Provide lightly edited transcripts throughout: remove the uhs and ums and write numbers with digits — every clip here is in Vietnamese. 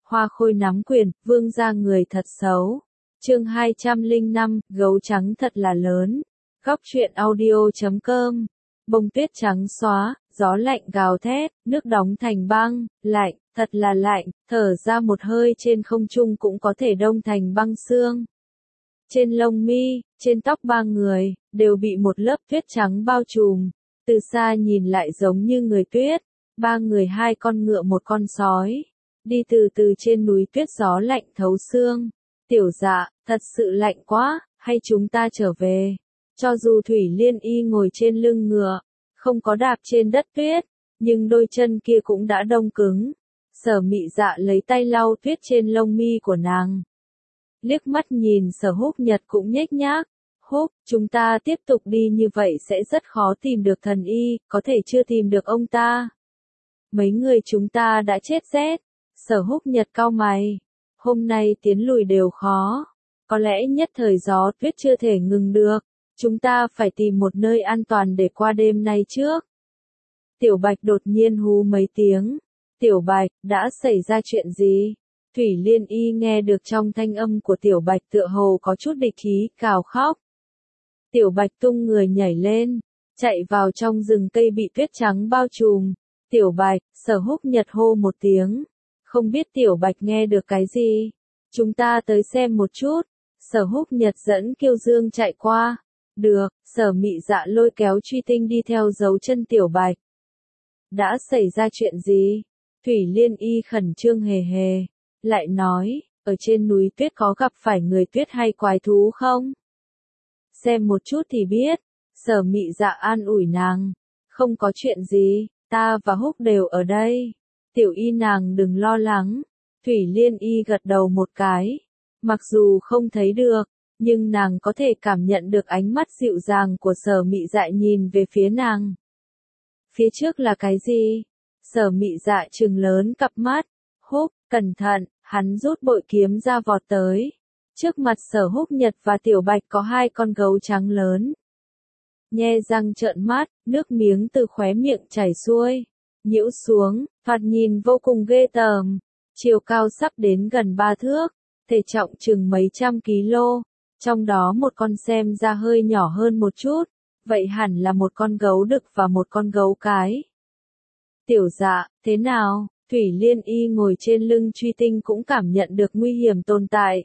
Hoa Khôi nắm quyền, vương gia người thật xấu. Chương 205, gấu trắng thật là lớn. Góc truyện audio.com. Bông tuyết trắng xóa, gió lạnh gào thét, nước đóng thành băng, lạnh, thật là lạnh, thở ra một hơi trên không trung cũng có thể đông thành băng xương. Trên lông mi, trên tóc ba người, đều bị một lớp tuyết trắng bao trùm, từ xa nhìn lại giống như người tuyết, ba người hai con ngựa một con sói, đi từ từ trên núi tuyết gió lạnh thấu xương. Tiểu Dạ, thật sự lạnh quá, hay chúng ta trở về? Cho dù Thủy Liên Y ngồi trên lưng ngựa, không có đạp trên đất tuyết, nhưng đôi chân kia cũng đã đông cứng. Sở Mị Dạ lấy tay lau tuyết trên lông mi của nàng. Liếc mắt nhìn Sở Húc Nhật cũng nhếch nhác. Húc, chúng ta tiếp tục đi như vậy sẽ rất khó tìm được thần y, có thể chưa tìm được ông ta. Mấy người chúng ta đã chết rét. Sở Húc Nhật cau mày. Hôm nay tiến lùi đều khó. Có lẽ nhất thời gió tuyết chưa thể ngừng được. Chúng ta phải tìm một nơi an toàn để qua đêm nay trước. Tiểu Bạch đột nhiên hú mấy tiếng. Tiểu Bạch, đã xảy ra chuyện gì? Thủy Liên Y nghe được trong thanh âm của Tiểu Bạch tựa hồ có chút địch ý, gào khóc. Tiểu Bạch tung người nhảy lên, chạy vào trong rừng cây bị tuyết trắng bao trùm. Tiểu Bạch, Sở Húc Nhật hô một tiếng. Không biết Tiểu Bạch nghe được cái gì? Chúng ta tới xem một chút. Sở Húc Nhật dẫn Kiêu Dương chạy qua. Được, Sở Mị Dạ lôi kéo Truy Tinh đi theo dấu chân Tiểu Bạch. Đã xảy ra chuyện gì? Thủy Liên Y khẩn trương hề hề. Lại nói, ở trên núi tuyết có gặp phải người tuyết hay quái thú không? Xem một chút thì biết. Sở Mị Dạ an ủi nàng. Không có chuyện gì, ta và Húc đều ở đây. Tiểu Y nàng đừng lo lắng. Thủy Liên Y gật đầu một cái. Mặc dù không thấy được, nhưng nàng có thể cảm nhận được ánh mắt dịu dàng của Sở Mị Dạ nhìn về phía nàng. Phía trước là cái gì? Sở Mị Dạ trừng lớn cặp mắt. Húc, cẩn thận, hắn rút bội kiếm ra vọt tới. Trước mặt Sở Húc Nhật và Tiểu Bạch có hai con gấu trắng lớn. Nhe răng trợn mắt, nước miếng từ khóe miệng chảy xuôi, nhiễu xuống, thoạt nhìn vô cùng ghê tởm. Chiều cao sắp đến gần 3 thước, thể trọng chừng mấy trăm kg. Trong đó một con xem ra hơi nhỏ hơn một chút, vậy hẳn là một con gấu đực và một con gấu cái. Tiểu Dạ, thế nào? Thủy Liên Y ngồi trên lưng Truy Tinh cũng cảm nhận được nguy hiểm tồn tại.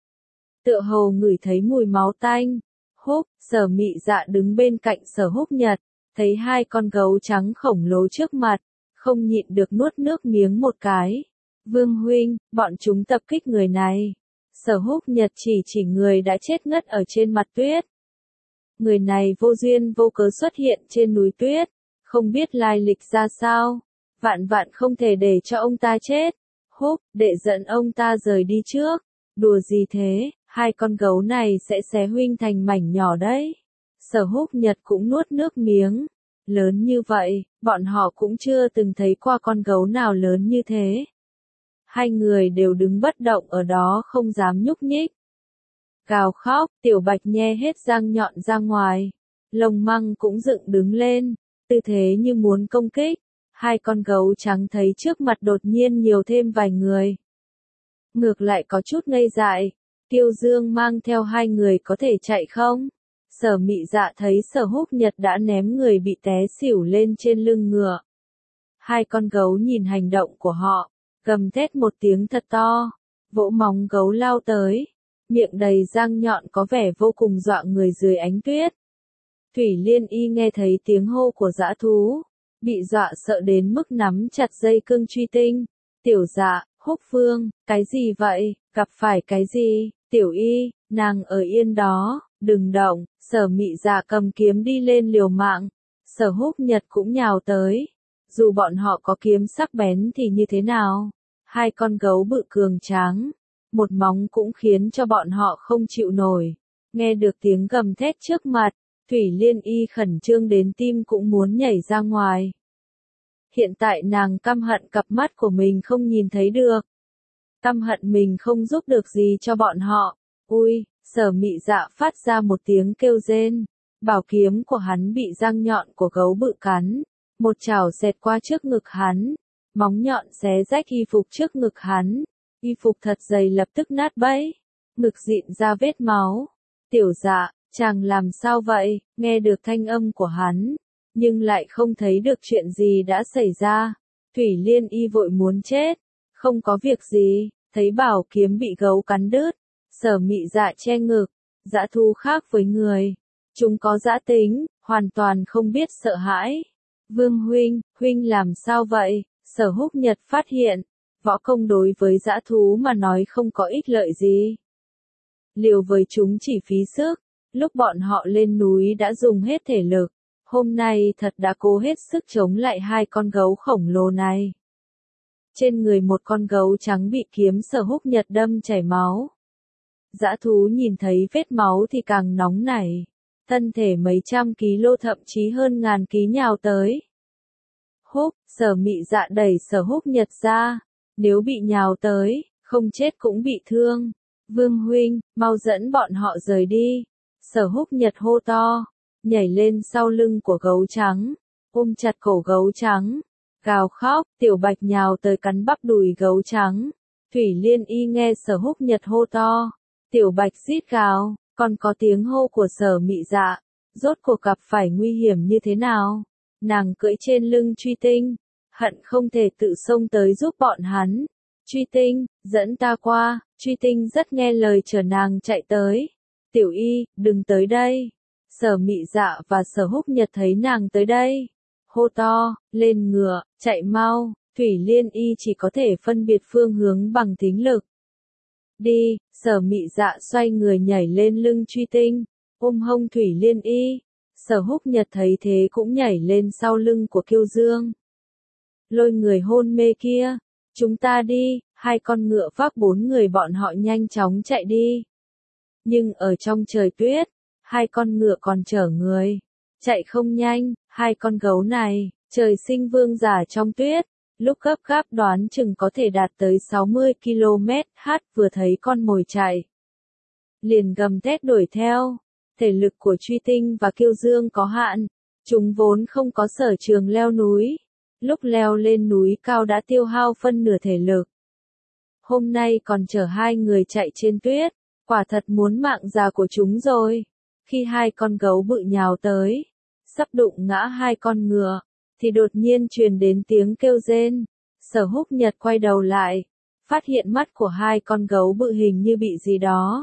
Tựa hồ ngửi thấy mùi máu tanh. Húc, Sở Mị Dạ đứng bên cạnh Sở Húc Nhật, thấy hai con gấu trắng khổng lồ trước mặt, không nhịn được nuốt nước miếng một cái. Vương huynh, bọn chúng tập kích người này. Sở Húc Nhật chỉ người đã chết ngất ở trên mặt tuyết. Người này vô duyên vô cớ xuất hiện trên núi tuyết, không biết lai lịch ra sao. Vạn vạn không thể để cho ông ta chết. Húc, để dẫn ông ta rời đi trước. Đùa gì thế, hai con gấu này sẽ xé huynh thành mảnh nhỏ đấy. Sở Húc Nhật cũng nuốt nước miếng. Lớn như vậy, bọn họ cũng chưa từng thấy qua con gấu nào lớn như thế. Hai người đều đứng bất động ở đó không dám nhúc nhích. Gào khóc, Tiểu Bạch nhe hết răng nhọn ra ngoài. Lông măng cũng dựng đứng lên, tư thế như muốn công kích. Hai con gấu trắng thấy trước mặt đột nhiên nhiều thêm vài người. Ngược lại có chút ngây dại. Kiêu Dương mang theo hai người có thể chạy không? Sở Mị Dạ thấy Sở Húc Nhật đã ném người bị té xỉu lên trên lưng ngựa. Hai con gấu nhìn hành động của họ, gầm thét một tiếng thật to, vỗ móng gấu lao tới, miệng đầy răng nhọn có vẻ vô cùng dọa người dưới ánh tuyết. Thủy Liên Y nghe thấy tiếng hô của dã thú, bị dọa sợ đến mức nắm chặt dây cương Truy Tinh. Tiểu Dạ, Húc Vương, cái gì vậy, gặp phải cái gì? Tiểu Y, nàng ở yên đó, đừng động. Sở Mị Dạ cầm kiếm đi lên liều mạng. Sở Húc Nhật cũng nhào tới. Dù bọn họ có kiếm sắc bén thì như thế nào? Hai con gấu bự cường tráng, một móng cũng khiến cho bọn họ không chịu nổi. Nghe được tiếng gầm thét trước mặt, Thủy Liên Y khẩn trương đến tim cũng muốn nhảy ra ngoài. Hiện tại nàng căm hận cặp mắt của mình không nhìn thấy được. Căm hận mình không giúp được gì cho bọn họ. Ui, Sở Mị Dạ phát ra một tiếng kêu rên. Bảo kiếm của hắn bị răng nhọn của gấu bự cắn. Một chảo xẹt qua trước ngực hắn. Móng nhọn xé rách y phục trước ngực hắn. Y phục thật dày lập tức nát bấy, ngực dịn ra vết máu. Tiểu Dạ, chàng làm sao vậy? Nghe được thanh âm của hắn, nhưng lại không thấy được chuyện gì đã xảy ra. Thủy Liên Y vội muốn chết. Không có việc gì, thấy bảo kiếm bị gấu cắn đứt. Sở Mị Dạ che ngực, dã thú khác với người. Chúng có dã tính, hoàn toàn không biết sợ hãi. Vương huynh, huynh làm sao vậy? Sở Húc Nhật phát hiện, võ công đối với dã thú mà nói không có ích lợi gì. Liều với chúng chỉ phí sức, lúc bọn họ lên núi đã dùng hết thể lực, hôm nay thật đã cố hết sức chống lại hai con gấu khổng lồ này. Trên người một con gấu trắng bị kiếm Sở Húc Nhật đâm chảy máu. Dã thú nhìn thấy vết máu thì càng nóng nảy, thân thể mấy trăm kg thậm chí hơn ngàn ký nhào tới. Sở Mị Dạ đẩy Sở Húc Nhật ra, nếu bị nhào tới, không chết cũng bị thương. Vương huynh, mau dẫn bọn họ rời đi. Sở Húc Nhật hô to, nhảy lên sau lưng của gấu trắng, ôm chặt cổ gấu trắng, gào khóc. Tiểu Bạch nhào tới cắn bắp đùi gấu trắng. Thủy Liên Y nghe Sở Húc Nhật hô to, Tiểu Bạch rít gào, còn có tiếng hô của Sở Mị Dạ. Rốt cuộc gặp phải nguy hiểm như thế nào? Nàng cưỡi trên lưng Truy Tinh, hận không thể tự xông tới giúp bọn hắn. Truy Tinh, dẫn ta qua. Truy Tinh rất nghe lời chở nàng chạy tới. Tiểu Y, đừng tới đây. Sở Mị Dạ và Sở Húc Nhật thấy nàng tới đây, hô to, lên ngựa, chạy mau. Thủy Liên Y chỉ có thể phân biệt phương hướng bằng thính lực. Đi. Sở Mị Dạ xoay người nhảy lên lưng Truy Tinh, ôm hông Thủy Liên Y. Sở Húc Nhật thấy thế cũng nhảy lên sau lưng của Kiêu Dương. Lôi người hôn mê kia, chúng ta đi. Hai con ngựa vác 4 người bọn họ nhanh chóng chạy đi. Nhưng ở trong trời tuyết, hai con ngựa còn chở người, chạy không nhanh. Hai con gấu này, trời sinh vương giả trong tuyết, lúc gấp gáp đoán chừng có thể đạt tới 60 km/h, vừa thấy con mồi chạy, liền gầm thét đuổi theo. Thể lực của Truy Tinh và Kiêu Dương có hạn, chúng vốn không có sở trường leo núi, lúc leo lên núi cao đã tiêu hao phân nửa thể lực. Hôm nay còn chở hai người chạy trên tuyết, quả thật muốn mạng già của chúng rồi. Khi hai con gấu bự nhào tới, sắp đụng ngã hai con ngựa, thì đột nhiên truyền đến tiếng kêu rên. Sở Húc Nhật quay đầu lại, phát hiện mắt của hai con gấu bự hình như bị gì đó,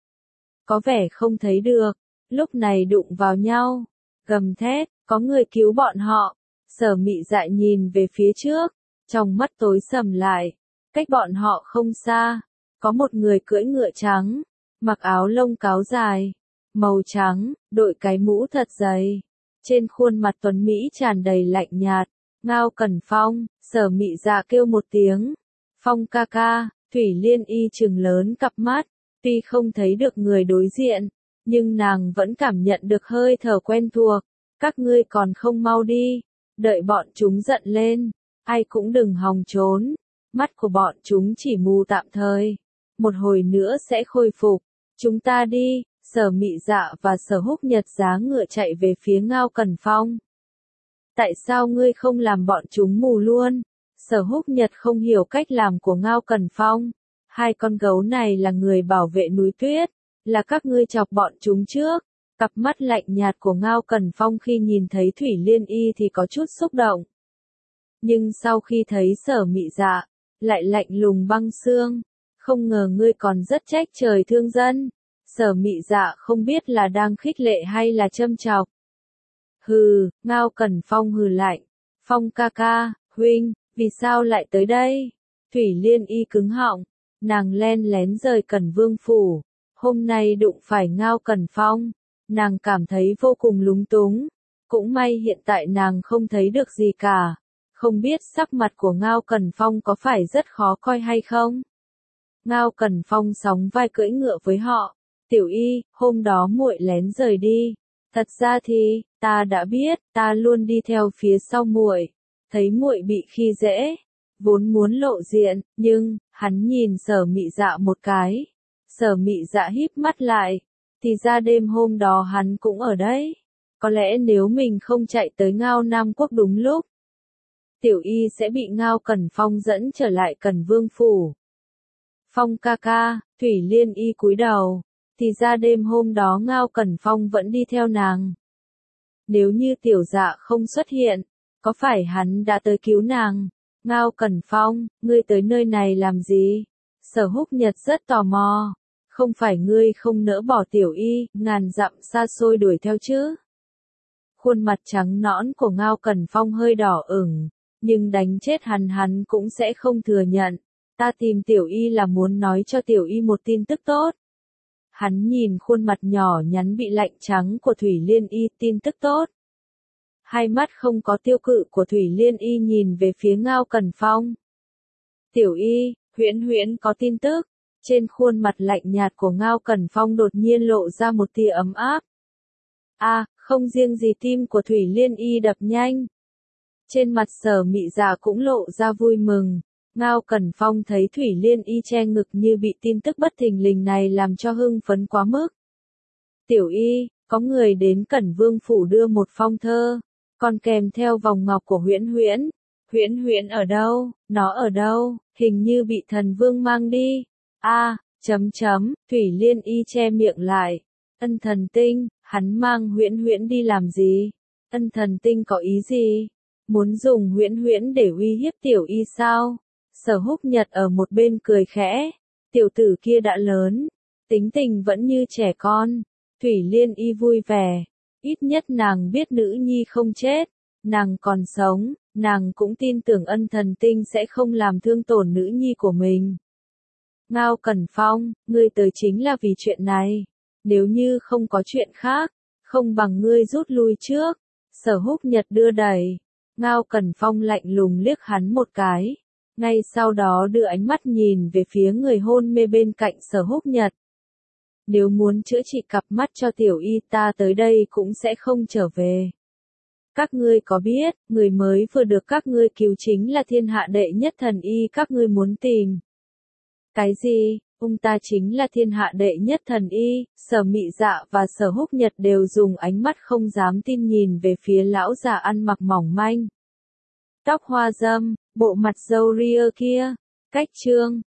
có vẻ không thấy được, lúc này đụng vào nhau, gầm thét, có người cứu bọn họ. Sở Mị Dạ nhìn về phía trước, trong mắt tối sầm lại. Cách bọn họ không xa, có một người cưỡi ngựa trắng, mặc áo lông cáo dài, màu trắng, đội cái mũ thật dày. Trên khuôn mặt tuấn Mỹ tràn đầy lạnh nhạt. Ngao Cẩn Phong. Sở Mị Dạ kêu một tiếng, Phong ca ca. Thủy Liên Y trừng lớn cặp mắt, tuy không thấy được người đối diện, nhưng nàng vẫn cảm nhận được hơi thở quen thuộc. Các ngươi còn không mau đi, đợi bọn chúng giận lên, ai cũng đừng hòng trốn. Mắt của bọn chúng chỉ mù tạm thời, một hồi nữa sẽ khôi phục. Chúng ta đi. Sở Mị Dạ và Sở Húc Nhật giá ngựa chạy về phía Ngao Cẩn Phong. Tại sao ngươi không làm bọn chúng mù luôn? Sở Húc Nhật không hiểu cách làm của Ngao Cẩn Phong. Hai con gấu này là người bảo vệ núi tuyết, là các ngươi chọc bọn chúng trước. Cặp mắt lạnh nhạt của Ngao Cẩn Phong khi nhìn thấy Thủy Liên Y thì có chút xúc động. Nhưng sau khi thấy Sở Mị Dạ, lại lạnh lùng băng xương. Không ngờ ngươi còn rất trách trời thương dân. Sở Mị Dạ không biết là đang khích lệ hay là châm chọc. Hừ. Ngao Cẩn Phong hừ lạnh. Phong ca ca, huynh, vì sao lại tới đây? Thủy Liên Y cứng họng, nàng len lén rời Cẩn Vương phủ. Hôm nay đụng phải Ngao Cẩn Phong, nàng cảm thấy vô cùng lúng túng. Cũng may hiện tại nàng không thấy được gì cả. Không biết sắc mặt của Ngao Cẩn Phong có phải rất khó coi hay không? Ngao Cẩn Phong sóng vai cưỡi ngựa với họ. Tiểu Y, hôm đó muội lén rời đi. Thật ra thì, ta đã biết, ta luôn đi theo phía sau muội. Thấy muội bị khi dễ, vốn muốn lộ diện, nhưng, hắn nhìn Sở Mị Dạ một cái. Sở Mị Dạ híp mắt lại, thì ra đêm hôm đó hắn cũng ở đấy. Có lẽ nếu mình không chạy tới Ngao Nam Quốc đúng lúc, Tiểu Y sẽ bị Ngao Cẩn Phong dẫn trở lại Cẩn Vương phủ. Phong ca ca, Thủy Liên Y cúi đầu, thì ra đêm hôm đó Ngao Cẩn Phong vẫn đi theo nàng. Nếu như Tiểu Dạ không xuất hiện, có phải hắn đã tới cứu nàng? Ngao Cẩn Phong, ngươi tới nơi này làm gì? Sở Húc Nhật rất tò mò. Không phải ngươi không nỡ bỏ Tiểu Y, ngàn dặm xa xôi đuổi theo chứ? Khuôn mặt trắng nõn của Ngao Cẩn Phong hơi đỏ ửng, nhưng đánh chết hắn cũng sẽ không thừa nhận. Ta tìm Tiểu Y là muốn nói cho Tiểu Y một tin tức tốt. Hắn nhìn khuôn mặt nhỏ nhắn bị lạnh trắng của Thủy Liên Y, tin tức tốt. Hai mắt không có tiêu cự của Thủy Liên Y nhìn về phía Ngao Cẩn Phong. Tiểu Y, Huyễn Huyễn có tin tức. Trên khuôn mặt lạnh nhạt của Ngao Cẩn Phong đột nhiên lộ ra một tia ấm áp. Không riêng gì tim của Thủy Liên Y đập nhanh. Trên mặt Sở Mị Dạ cũng lộ ra vui mừng. Ngao Cẩn Phong thấy Thủy Liên Y che ngực như bị tin tức bất thình lình này làm cho hưng phấn quá mức. Tiểu Y, có người đến Cẩn Vương phủ đưa một phong thơ, còn kèm theo vòng ngọc của Huyễn Huyễn. Huyễn Huyễn ở đâu? Nó ở đâu? Hình như bị Thần Vương mang đi. Thủy Liên Y che miệng lại. Ân Thần Tinh, hắn mang Huyễn Huyễn đi làm gì? Ân Thần Tinh có ý gì? Muốn dùng Huyễn Huyễn để uy hiếp Tiểu Y sao? Sở Húc Nhật ở một bên cười khẽ. Tiểu tử kia đã lớn, tính tình vẫn như trẻ con. Thủy Liên Y vui vẻ. Ít nhất nàng biết nữ nhi không chết. Nàng còn sống, nàng cũng tin tưởng Ân Thần Tinh sẽ không làm thương tổn nữ nhi của mình. Ngao Cẩn Phong, ngươi tới chính là vì chuyện này. Nếu như không có chuyện khác, không bằng ngươi rút lui trước. Sở Húc Nhật đưa đẩy. Ngao Cẩn Phong lạnh lùng liếc hắn một cái. Ngay sau đó đưa ánh mắt nhìn về phía người hôn mê bên cạnh Sở Húc Nhật. Nếu muốn chữa trị cặp mắt cho Tiểu Y, ta tới đây cũng sẽ không trở về. Các ngươi có biết, người mới vừa được các ngươi cứu chính là thiên hạ đệ nhất thần y các ngươi muốn tìm. Cái gì? Ông ta chính là thiên hạ đệ nhất thần y. Sở Mị Dạ và Sở Húc Nhật đều dùng ánh mắt không dám tin nhìn về phía lão già ăn mặc mỏng manh, tóc hoa râm, bộ mặt râu ria kia. Cách chương